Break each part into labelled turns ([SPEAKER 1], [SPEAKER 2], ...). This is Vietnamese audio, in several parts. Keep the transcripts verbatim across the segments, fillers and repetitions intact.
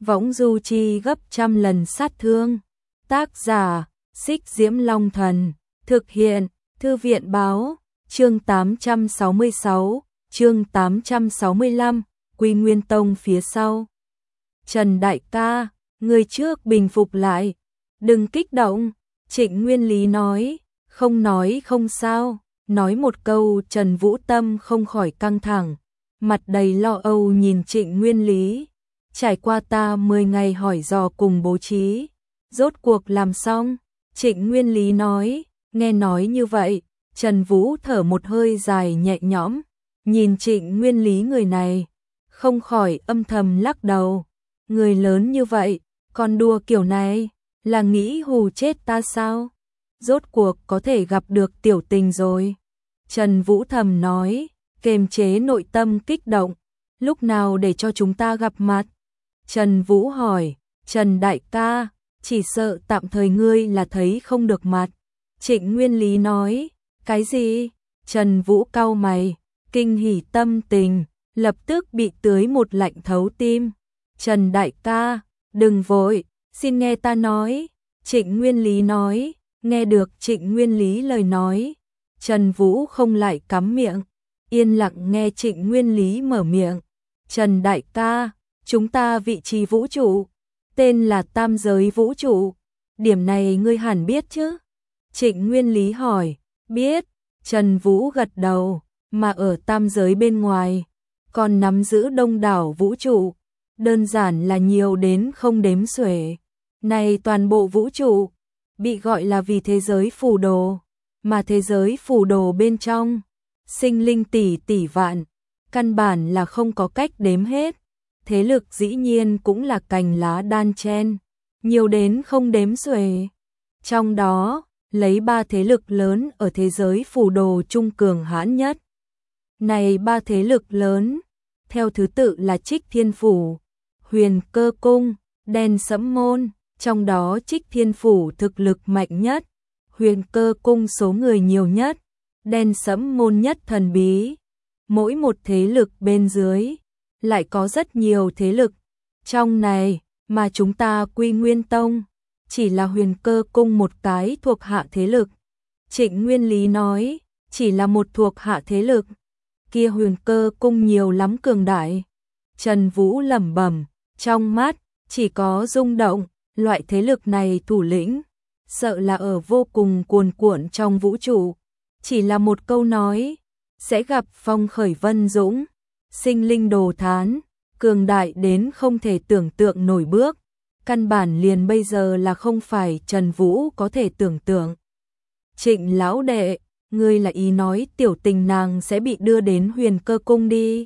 [SPEAKER 1] võng du chi gấp trăm lần sát thương. Tác giả, Xích Diễm Long Thần, thực hiện, Thư viện Báo, chương tám trăm sáu mươi sáu, chương tám trăm sáu mươi lăm, Quy Nguyên Tông phía sau. Trần đại ca, người trước bình phục lại, đừng kích động, Trịnh Nguyên Lý nói, không nói không sao, nói một câu Trần Vũ tâm không khỏi căng thẳng, mặt đầy lo âu nhìn Trịnh Nguyên Lý, trải qua ta mười ngày hỏi dò cùng bố trí, rốt cuộc làm xong, Trịnh Nguyên Lý nói, nghe nói như vậy, Trần Vũ thở một hơi dài nhẹ nhõm, nhìn Trịnh Nguyên Lý người này, không khỏi âm thầm lắc đầu, người lớn như vậy, còn đùa kiểu này, là nghĩ hù chết ta sao? Rốt cuộc có thể gặp được tiểu tình rồi. Trần Vũ thầm nói, kiềm chế nội tâm kích động, lúc nào để cho chúng ta gặp mặt? Trần Vũ hỏi, Trần đại ca, chỉ sợ tạm thời ngươi là thấy không được mặt. Trịnh Nguyên Lý nói, cái gì? Trần Vũ cau mày, kinh hỉ tâm tình, lập tức bị tưới một lạnh thấu tim. Trần đại ca, đừng vội, xin nghe ta nói. Trịnh Nguyên Lý nói, nghe được Trịnh Nguyên Lý lời nói. Trần Vũ không lại cắm miệng, yên lặng nghe Trịnh Nguyên Lý mở miệng. Trần đại ca, chúng ta vị trí vũ trụ, tên là tam giới vũ trụ, điểm này ngươi hẳn biết chứ? Trịnh Nguyên Lý hỏi, biết. Trần Vũ gật đầu, mà ở tam giới bên ngoài, còn nắm giữ đông đảo vũ trụ, đơn giản là nhiều đến không đếm xuể. Này toàn bộ vũ trụ, bị gọi là vì thế giới phù đồ, mà thế giới phù đồ bên trong, sinh linh tỷ tỷ vạn, căn bản là không có cách đếm hết. Thế lực dĩ nhiên cũng là cành lá đan chen, nhiều đến không đếm xuể. Trong đó, lấy ba thế lực lớn ở thế giới phù đồ trung cường hãn nhất. Này ba thế lực lớn, theo thứ tự là Trích Thiên Phủ, Huyền Cơ Cung, Đen Sẫm Môn, trong đó Trích Thiên Phủ thực lực mạnh nhất, Huyền Cơ Cung số người nhiều nhất, Đen Sẫm Môn nhất thần bí. Mỗi một thế lực bên dưới lại có rất nhiều thế lực. Trong này, mà chúng ta Quy Nguyên Tông, chỉ là Huyền Cơ Cung một cái thuộc hạ thế lực. Trịnh Nguyên Lý nói, chỉ là một thuộc hạ thế lực. Kia Huyền Cơ Cung nhiều lắm cường đại. Trần Vũ lẩm bẩm, trong mắt, chỉ có rung động, loại thế lực này thủ lĩnh, sợ là ở vô cùng cuồn cuộn trong vũ trụ. Chỉ là một câu nói, sẽ gặp phong khởi vân dũng. Sinh linh đồ thán, cường đại đến không thể tưởng tượng nổi bước, căn bản liền bây giờ là không phải Trần Vũ có thể tưởng tượng. Trịnh lão đệ, ngươi là ý nói tiểu tình nàng sẽ bị đưa đến Huyền Cơ Cung đi?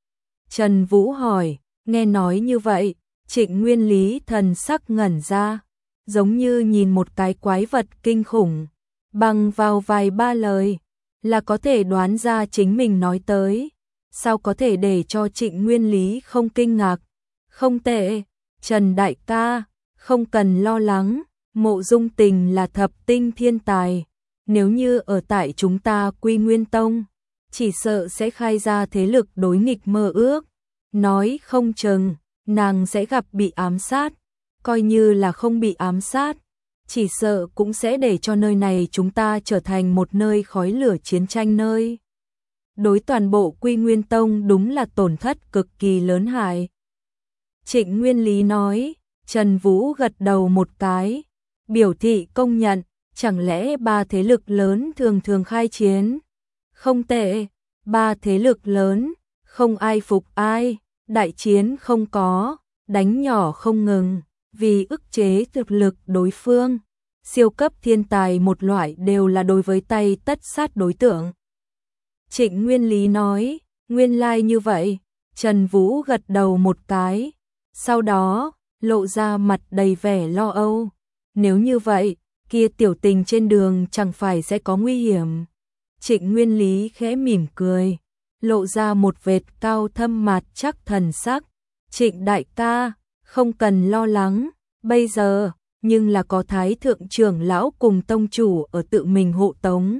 [SPEAKER 1] Trần Vũ hỏi, nghe nói như vậy, Trịnh Nguyên Lý thần sắc ngẩn ra, giống như nhìn một cái quái vật kinh khủng, bằng vào vài ba lời, là có thể đoán ra chính mình nói tới. Sao có thể để cho Trịnh Nguyên Lý không kinh ngạc? Không tệ, Trần đại ca, không cần lo lắng, Mộ Dung Tình là thập tinh thiên tài, nếu như ở tại chúng ta Quy Nguyên Tông, chỉ sợ sẽ khai ra thế lực đối nghịch mơ ước, nói không chừng, nàng sẽ gặp bị ám sát, coi như là không bị ám sát, chỉ sợ cũng sẽ để cho nơi này chúng ta trở thành một nơi khói lửa chiến tranh nơi. Đối toàn bộ Quy Nguyên Tông đúng là tổn thất cực kỳ lớn hại. Trịnh Nguyên Lý nói, Trần Vũ gật đầu một cái, biểu thị công nhận, chẳng lẽ ba thế lực lớn thường thường khai chiến? Không tệ, ba thế lực lớn, không ai phục ai, đại chiến không có, đánh nhỏ không ngừng, vì ức chế thực lực đối phương. Siêu cấp thiên tài một loại đều là đối với tay tất sát đối tượng. Trịnh Nguyên Lý nói, nguyên lai like như vậy. Trần Vũ gật đầu một cái, sau đó lộ ra mặt đầy vẻ lo âu. Nếu như vậy, kia tiểu tình trên đường chẳng phải sẽ có nguy hiểm. Trịnh Nguyên Lý khẽ mỉm cười, lộ ra một vệt cao thâm mặt chắc thần sắc. Trịnh đại ca, không cần lo lắng, bây giờ, nhưng là có Thái Thượng trưởng lão cùng tông chủ ở tự mình hộ tống.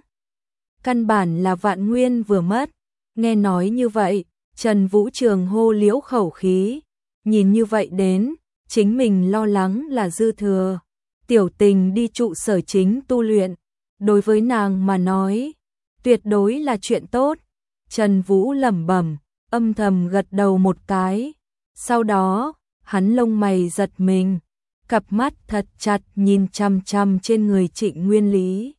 [SPEAKER 1] Căn bản là vạn nguyên vừa mất. Nghe nói như vậy, Trần Vũ Trường hô liễu khẩu khí. Nhìn như vậy đến, chính mình lo lắng là dư thừa. Tiểu Tình đi trụ sở chính tu luyện, đối với nàng mà nói, tuyệt đối là chuyện tốt. Trần Vũ lẩm bẩm, âm thầm gật đầu một cái. Sau đó, hắn lông mày giật mình, cặp mắt thật chặt nhìn chằm chằm trên người Trịnh Nguyên Lý.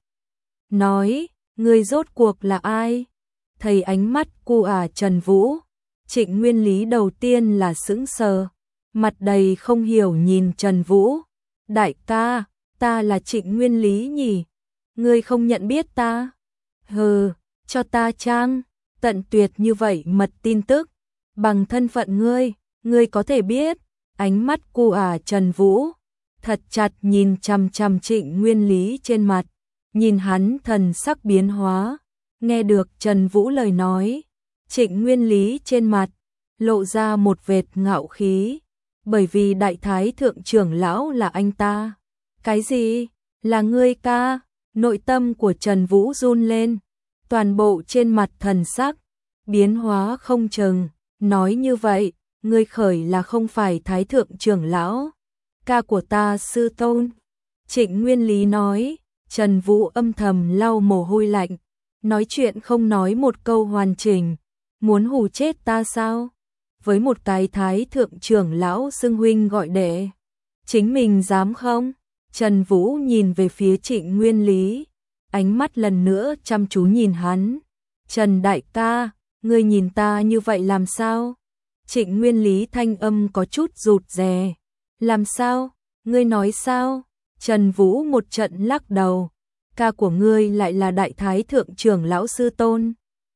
[SPEAKER 1] Nói, ngươi rốt cuộc là ai? Thấy ánh mắt cu ả Trần Vũ, Trịnh Nguyên Lý đầu tiên là sững sờ, mặt đầy không hiểu nhìn Trần Vũ. Đại ca, ta là Trịnh Nguyên Lý nhỉ? Ngươi không nhận biết ta? Hừ, cho ta trang, tận tuyệt như vậy mật tin tức. Bằng thân phận ngươi, ngươi có thể biết. Ánh mắt cu ả Trần Vũ, thật chặt nhìn chằm chằm Trịnh Nguyên Lý trên mặt, nhìn hắn thần sắc biến hóa. Nghe được Trần Vũ lời nói, Trịnh Nguyên Lý trên mặt lộ ra một vệt ngạo khí, bởi vì đại thái thượng trưởng lão là anh ta. Cái gì? Là ngươi ca? Nội tâm của Trần Vũ run lên, toàn bộ trên mặt thần sắc biến hóa không chừng. Nói như vậy, ngươi khởi là không phải thái thượng trưởng lão, ca của ta sư tôn. Trịnh Nguyên Lý nói. Trần Vũ âm thầm lau mồ hôi lạnh, nói chuyện không nói một câu hoàn chỉnh, muốn hù chết ta sao? Với một cái thái thượng trưởng lão xưng huynh gọi đệ, chính mình dám không? Trần Vũ nhìn về phía Trịnh Nguyên Lý, ánh mắt lần nữa chăm chú nhìn hắn. Trần đại ca, ngươi nhìn ta như vậy làm sao? Trịnh Nguyên Lý thanh âm có chút rụt rè. Làm sao? Ngươi nói sao? Trần Vũ một trận lắc đầu. Ca của ngươi lại là đại thái thượng trưởng lão sư tôn.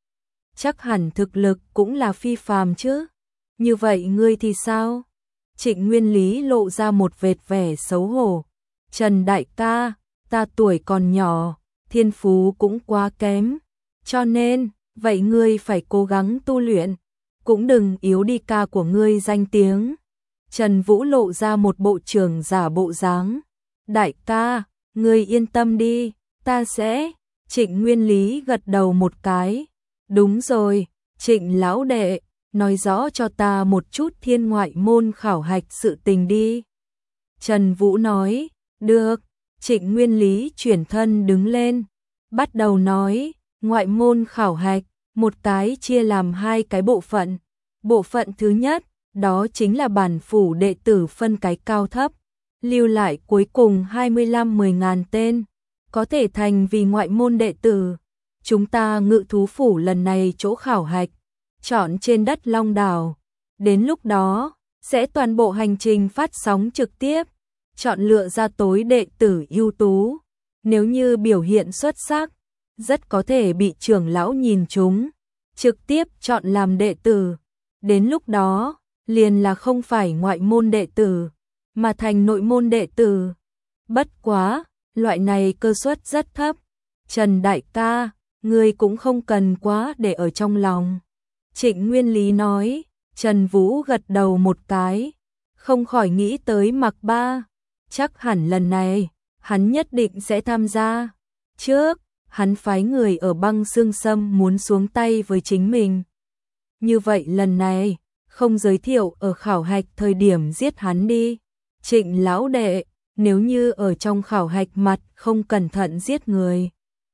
[SPEAKER 1] Chắc hẳn thực lực cũng là phi phàm chứ. Như vậy ngươi thì sao? Trịnh Nguyên Lý lộ ra một vệt vẻ xấu hổ. Trần đại ca, ta tuổi còn nhỏ, thiên phú cũng quá kém. Cho nên, vậy ngươi phải cố gắng tu luyện, cũng đừng yếu đi ca của ngươi danh tiếng. Trần Vũ lộ ra một bộ trưởng giả bộ dáng. Đại ca, ngươi yên tâm đi, ta sẽ. Trịnh Nguyên Lý gật đầu một cái. Đúng rồi, Trịnh lão đệ, nói rõ cho ta một chút thiên ngoại môn khảo hạch sự tình đi. Trần Vũ nói. Được. Trịnh Nguyên Lý chuyển thân đứng lên, bắt đầu nói. Ngoại môn khảo hạch, một cái chia làm hai cái bộ phận. Bộ phận thứ nhất, đó chính là bản phủ đệ tử phân cái cao thấp, lưu lại cuối cùng hai mươi lăm mười ngàn tên, có thể thành vì ngoại môn đệ tử. Chúng ta ngự thú phủ lần này chỗ khảo hạch, chọn trên đất Long Đảo. Đến lúc đó, sẽ toàn bộ hành trình phát sóng trực tiếp, chọn lựa ra tối đệ tử ưu tú. Nếu như biểu hiện xuất sắc, rất có thể bị trưởng lão nhìn trúng, trực tiếp chọn làm đệ tử. Đến lúc đó, liền là không phải ngoại môn đệ tử, mà thành nội môn đệ tử. Bất quá, loại này cơ suất rất thấp. Trần đại ca, ngươi cũng không cần quá để ở trong lòng. Trịnh Nguyên Lý nói. Trần Vũ gật đầu một cái, không khỏi nghĩ tới Mạc Ba. Chắc hẳn lần này, hắn nhất định sẽ tham gia. Trước, hắn phái người ở Băng Xương Sâm muốn xuống tay với chính mình. Như vậy lần này, không giới thiệu ở khảo hạch thời điểm giết hắn đi. Trịnh lão đệ, nếu như ở trong khảo hạch mặt không cẩn thận giết người,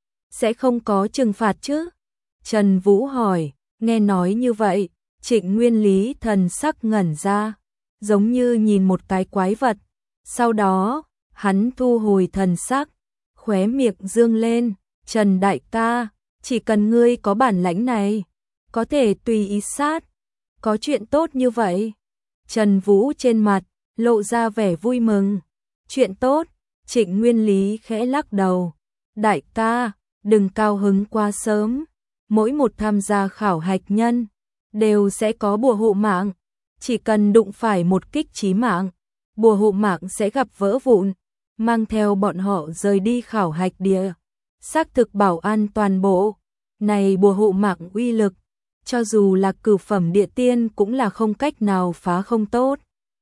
[SPEAKER 1] sẽ không có trừng phạt chứ? Trần Vũ hỏi. Nghe nói như vậy, Trịnh Nguyên Lý thần sắc ngẩn ra, giống như nhìn một cái quái vật. Sau đó, hắn thu hồi thần sắc, khóe miệng dương lên. Trần đại ca, chỉ cần ngươi có bản lãnh này, có thể tùy ý sát. Có chuyện tốt như vậy? Trần Vũ trên mặt lộ ra vẻ vui mừng. Chuyện tốt? Trịnh Nguyên Lý khẽ lắc đầu. Đại ca, đừng cao hứng quá sớm. Mỗi một tham gia khảo hạch nhân đều sẽ có bùa hộ mạng. Chỉ cần đụng phải một kích chí mạng, bùa hộ mạng sẽ gặp vỡ vụn, mang theo bọn họ rời đi khảo hạch địa. Xác thực bảo an toàn bộ. Này bùa hộ mạng uy lực, cho dù là cửu phẩm địa tiên cũng là không cách nào phá không tốt.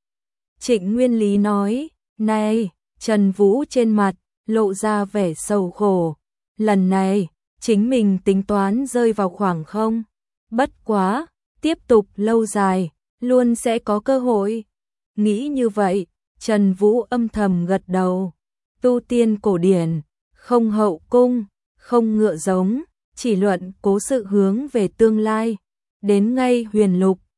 [SPEAKER 1] Trịnh Nguyên Lý nói. Này, Trần Vũ trên mặt lộ ra vẻ sầu khổ. Lần này, chính mình tính toán rơi vào khoảng không. Bất quá, tiếp tục lâu dài, luôn sẽ có cơ hội. Nghĩ như vậy, Trần Vũ âm thầm gật đầu. Tu tiên cổ điển, không hậu cung, không ngựa giống, chỉ luận cố sự hướng về tương lai. Đến ngay huyền lục,